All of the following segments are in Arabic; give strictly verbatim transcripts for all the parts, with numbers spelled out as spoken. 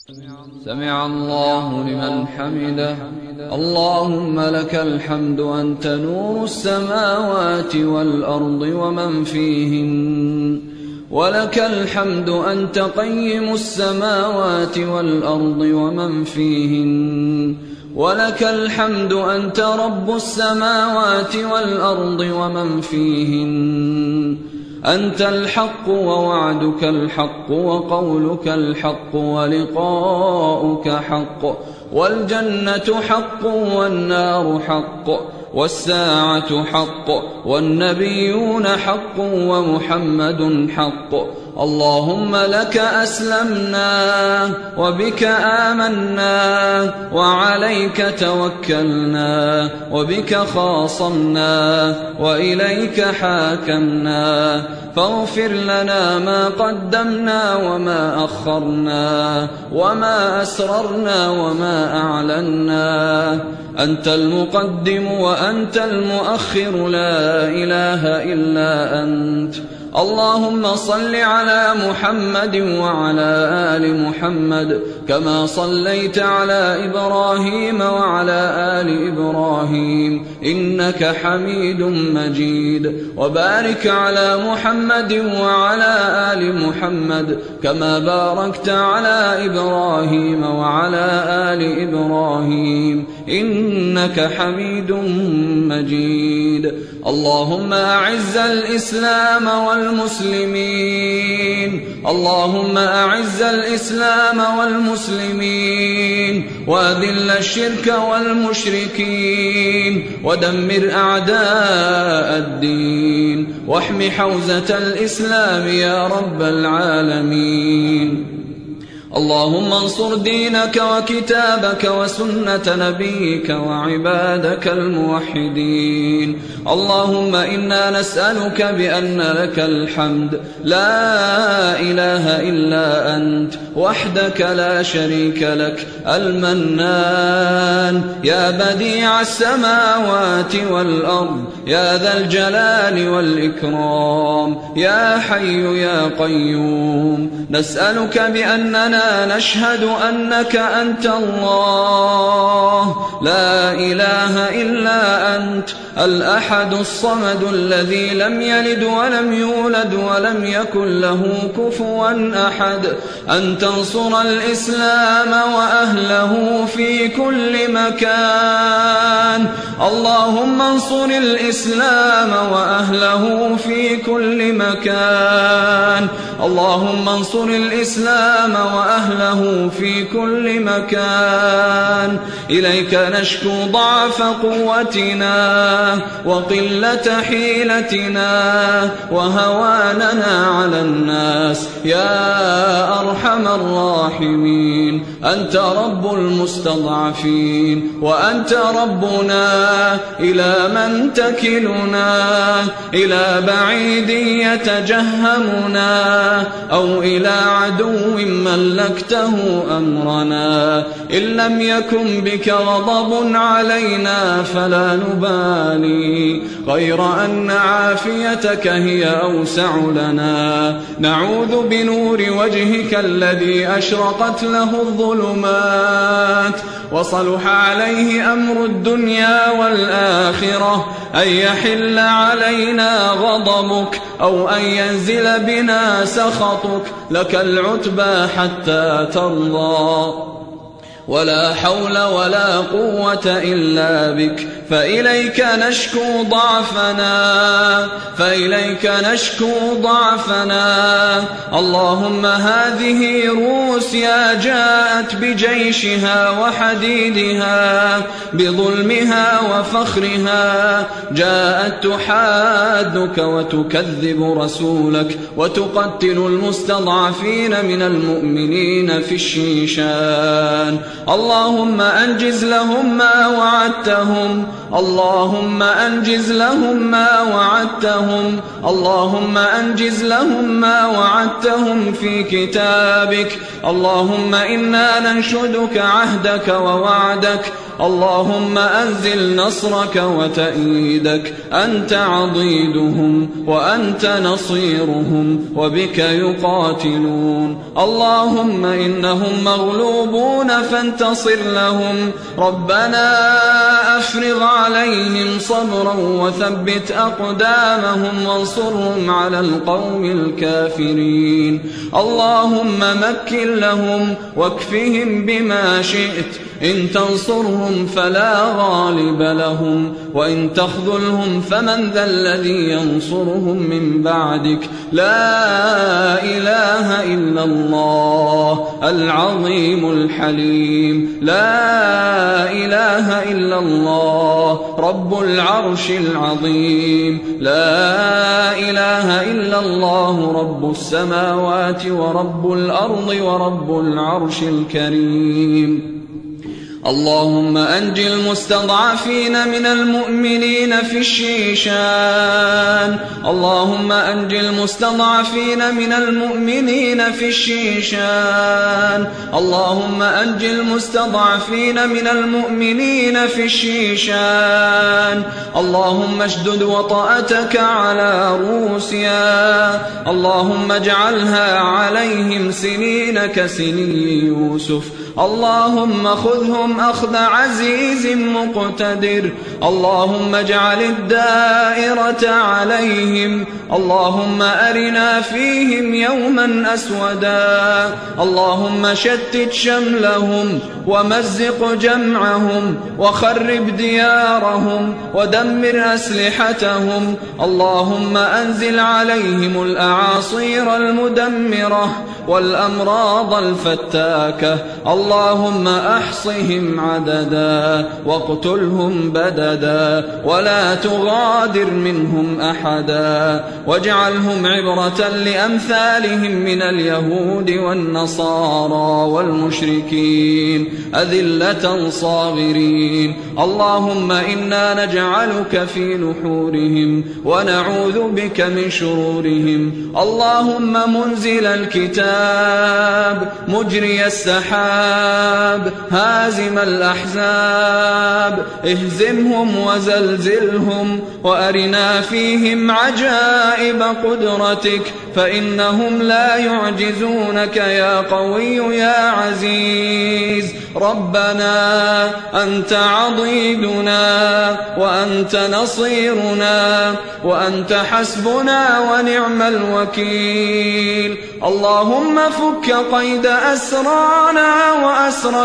سمع الله لمن حمده. اللهم لك الحمد أنت نور السماوات والأرض ومن فيهن، ولك الحمد أنت قيم السماوات والأرض ومن فيهن، ولك الحمد أنت رب السماوات والأرض ومن فيهن. أنت الحق ووعدك الحق وقولك الحق ولقاؤك حق، والجنة حق والنار حق، والساعة حق، والنبيون حق، ومحمد حق. اللهم لك أسلمنا وبك آمنا وعليك توكلنا وبك خاصمنا وإليك حاكمنا، فاغفر لنا ما قدمنا وما أخرنا وما أسررنا وما أعلنا. أنت المقدم وأنت المؤخر، لا إله إلا أنت. اللهم صل على محمد وعلى آل محمد كما صليت على إبراهيم وعلى آل إبراهيم إنك حميد مجيد، وبارك على محمد وعلى آل محمد كما باركت على إبراهيم وعلى آل إبراهيم إنك حميد مجيد. اللهم أعز الإسلام والمسلمين، اللهم أعز الإسلام والمسلمين، وأذل الشرك والمشركين، ودمر أعداء الدين، واحم حوزة الإسلام يا رب العالمين. اللهم انصر دينك وكتابك وسنة نبيك وعبادك الموحدين. اللهم إنا نسألك بأن لك الحمد، لا إله إلا أنت وحدك لا شريك لك، المنان، يا بديع السماوات والأرض، يا ذا الجلال والإكرام، يا حي يا قيوم. نسألك بأننا نشهد أنك أنت الله، لا إله إلا أنت، الأحد الصمد الذي لم يلد ولم يولد ولم يكن له كفوا أحد، أن تنصر الإسلام وأهله في كل مكان. اللهم انصر الإسلام وأهله في كل مكان. اللهم انصر الإسلام وأهله في كل مكان. إليك نشكو ضعف قوتنا وقلة حيلتنا وهواننا على الناس يا أرحم الراحمين. أنت رب المستضعفين، وأنت ربنا، إلى من تكلنا؟ إلى بعيد يتجهمنا أو إلى عدو ملكته أمرنا؟ إن لم يكن بك غضب علينا فلا نبالي، غير أن عافيتك هي أوسع لنا. نعوذ بنور وجهك الذي أشرقت له الظلمات وصلح عليه أمر الدنيا والآخرة، أن يحل علينا غضبك أو أن ينزل بنا سخطك، لك العتبى حتى ترضى. ولا حول ولا قوة إلا بك، فإليك نشكو ضعفنا، فإليك نشكو ضعفنا. اللهم هذه روسيا جاءت بجيشها وحديدها، بظلمها وفخرها، جاءت تحادك وتكذب رسولك وتقتل المستضعفين من المؤمنين في الشيشان. اللهم أنجز لهم ما وعدتهم، اللهم أنجز لهم ما وعدتهم، اللهم أنجز لهم ما وعدتهم في كتابك. اللهم إنا ننشدك عهدك ووعدك اللهم أنزل نصرك وتأييدك، أنت عضيدهم وأنت نصيرهم وبك يقاتلون. اللهم إنهم مغلوبون فانتصر لهم. ربنا أفرغ عليهم صبرا وثبت أقدامهم وانصرهم على القوم الكافرين. اللهم مكن لهم واكفهم بما شئت، إن تنصرهم فلا غالب لهم، وإن تخذلهم فمن ذا الذي ينصرهم من بعدك. لا إله إلا الله العظيم الحليم، لا إله إلا الله رب العرش العظيم، لا إله إلا الله رب السماوات ورب الأرض ورب العرش الكريم. اللهم أنج المستضعفين من المؤمنين في الشيشان، اللهم أنج المستضعفين من المؤمنين في الشيشان، اللهم أنج المستضعفين من المؤمنين في الشيشان. اللهم اشدد وطأتك على روسيا، اللهم اجعلها عليهم سنين كسني يوسف. اللهم خذهم أخذ عزيز مقتدر. اللهم اجعل الدائرة عليهم. اللهم أرنا فيهم يوما أسودا. اللهم شتت شملهم ومزق جمعهم وخرب ديارهم ودمر أسلحتهم. اللهم أنزل عليهم الأعاصير المدمرة والأمراض الفتاكة. اللهم أحصهم عددا واقتلهم بددا ولا تغادر منهم أحدا، واجعلهم عبرة لأمثالهم من اليهود والنصارى والمشركين أذلة صاغرين. اللهم إنا نجعلك في نحورهم ونعوذ بك من شرورهم. اللهم منزل الكتاب مجري السحاب هازم الأحزاب اهزمهم وزلزلهم وأرنا فيهم عجائب قدرتك، فإنهم لا يعجزونك يا قوي يا عزيز. ربنا أنت عضيدنا وأنت نصيرنا وأنت حسبنا ونعم الوكيل. اللهم فك قيد أسرانا وأسر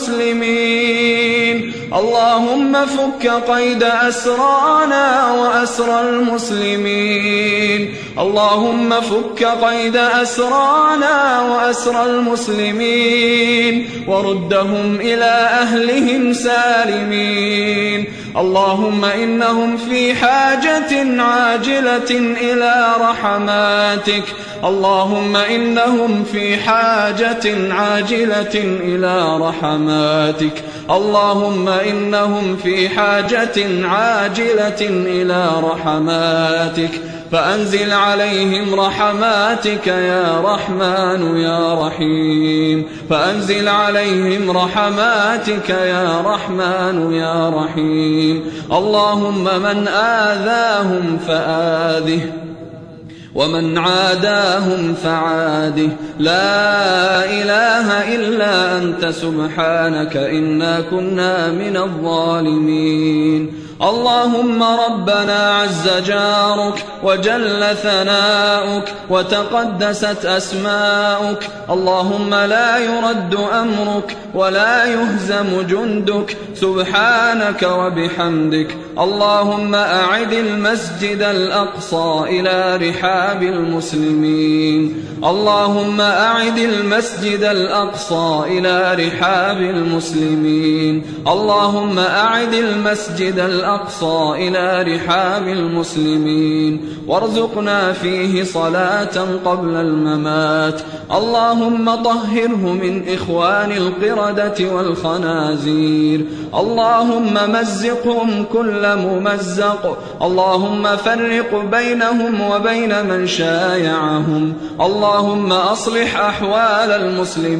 المسلمين. اللهم فك قيد أسرانا وأسر المسلمين. اللهم فك قيد أسرانا وأسر المسلمين وردهم إلى أهلهم سالمين. اللهم إنهم في حاجة عاجلة إلى رحماتك. اللهم إنهم في حاجة عاجلة إلى رحماتك. اللهم إنهم في حاجة عاجلة إلى رحماتك، فأنزل عليهم رحماتك يا رحمن يا رحيم، فأنزل عليهم رحماتك يا رحمن يا رحيم. اللهم من آذاهم فآذه ومن عاداهم فعاده. لا إله إلا أنت سبحانك إنا كنا من الظالمين. اللهم ربنا عز جارك وجل ثناؤك وتقدست أسماؤك. اللهم لا يرد أمرك ولا يهزم جندك سبحانك وبحمدك. اللهم أعد المسجد الأقصى إلى رحاب المسلمين. اللهم أعد المسجد الأقصى إلى رحاب المسلمين. اللهم أعد المسجد الأقصى إلى رحاب المسلمين وارزقنا فيه صلاة قبل الممات. اللهم طهره من إخوان القردة والخنازير. اللهم مزقهم كل ممزق. اللهم فرق بينهم وبين من شايعهم. اللهم أصلح أحوال المسلمين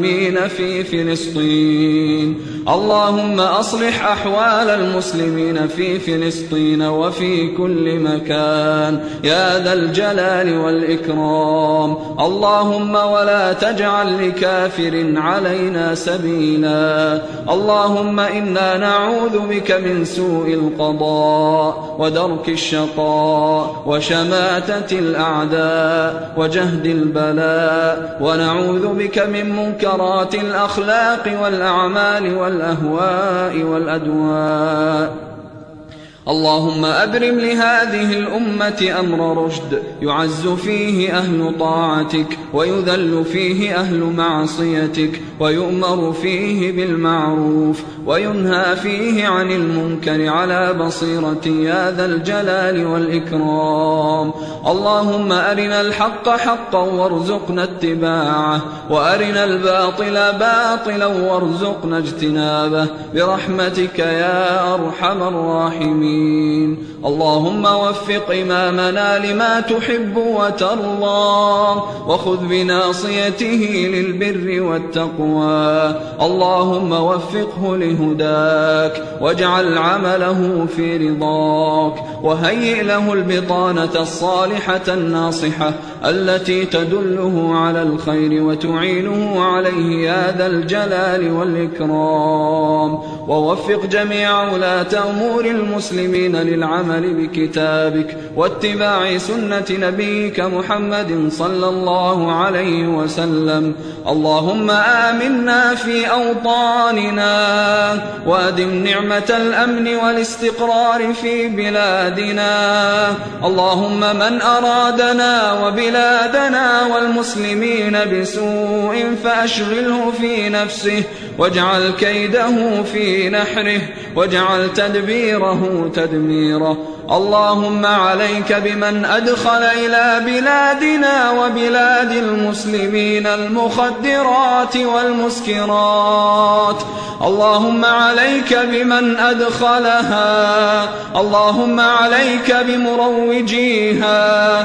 في فلسطين. اللهم أصلح أحوال المسلمين في فلسطين وفي كل مكان يا ذا الجلال والإكرام. اللهم ولا تجعل لكافر علينا سبيلا. اللهم إنا نعوذ بك من سوء القضاء ودرك الشقاء وشماتة الأعداء وجهد البلاء، ونعوذ بك من منكرات الأخلاق والأعمال والأهواء والأدواء. اللهم أبرم لهذه الأمة أمر رشد يعز فيه أهل طاعتك ويذل فيه أهل معصيتك، ويؤمر فيه بالمعروف وينهى فيه عن المنكر على بصيرة يا ذا الجلال والإكرام. اللهم أرنا الحق حقا وارزقنا اتباعه، وأرنا الباطل باطلا وارزقنا اجتنابه برحمتك يا أرحم الراحمين. اللهم وفق إمامنا لما تحب وترضى، وخذ بناصيته للبر والتقوى. اللهم وفقه لهداك، واجعل عمله في رضاك، وهيئ له البطانة الصالحة الناصحة التي تدله على الخير وتعينه عليه يا ذا الجلال والإكرام. ووفق جميع ولاة أمور المسلمين للعمل بكتابك واتباع سنة نبيك محمد صلى الله عليه وسلم. اللهم آمنا في أوطاننا، وأدم نعمة الأمن والاستقرار في بلادنا. اللهم من أرادنا وبلادنا والمسلمين بسوء فأشغله في نفسه، واجعل كيده في نحره، واجعل تدبيره تدميره. اللهم عليك بمن أدخل إلى بلادنا وبلاد المسلمين المخدرات والمسكرات. اللهم عليك بمن أدخلها. اللهم عليك بمروجيها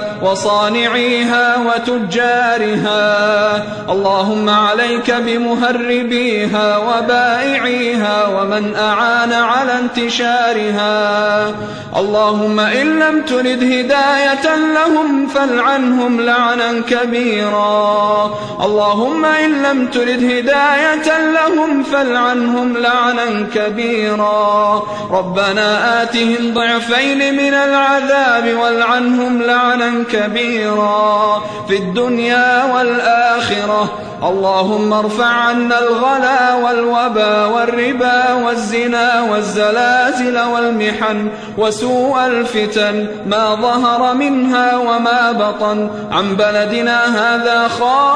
وصانعيها وتجارها. اللهم عليك بمهربيها وبائعيها ومن أعان على انتشارها. اللهم إن لم ترد هداية لهم فالعنهم لعنا كبيرا. اللهم إن لم ترد هداية لهم فالعنهم لعنا كبيرا. ربنا آتهم ضعفين من العذاب والعنهم لعنا كبيرا في الدنيا والآخرة. اللهم ارفع عنا الغلا والوبا والربا والزنا والزلازل والمحن وسوء الفتن ما ظهر منها وما بطن عن بلدنا هذا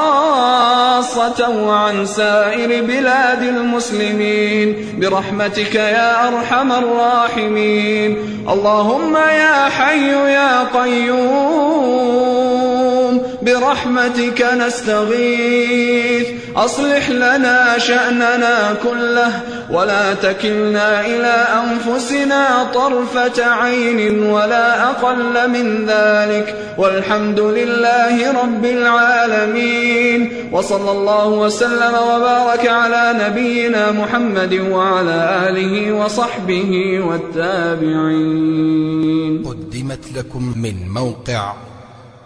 خاصة وعن سائر بلاد المسلمين برحمتك يا أرحم الراحمين. اللهم يا حي يا قيوم برحمتك نستغيث، أصلح لنا شأننا كله ولا تكلنا إلى أنفسنا طرفة عين ولا أقل من ذلك، والحمد لله رب العالمين. وصلى الله وسلم وبارك على نبينا محمد وعلى آله وصحبه والتابعين. قدمت لكم من موقع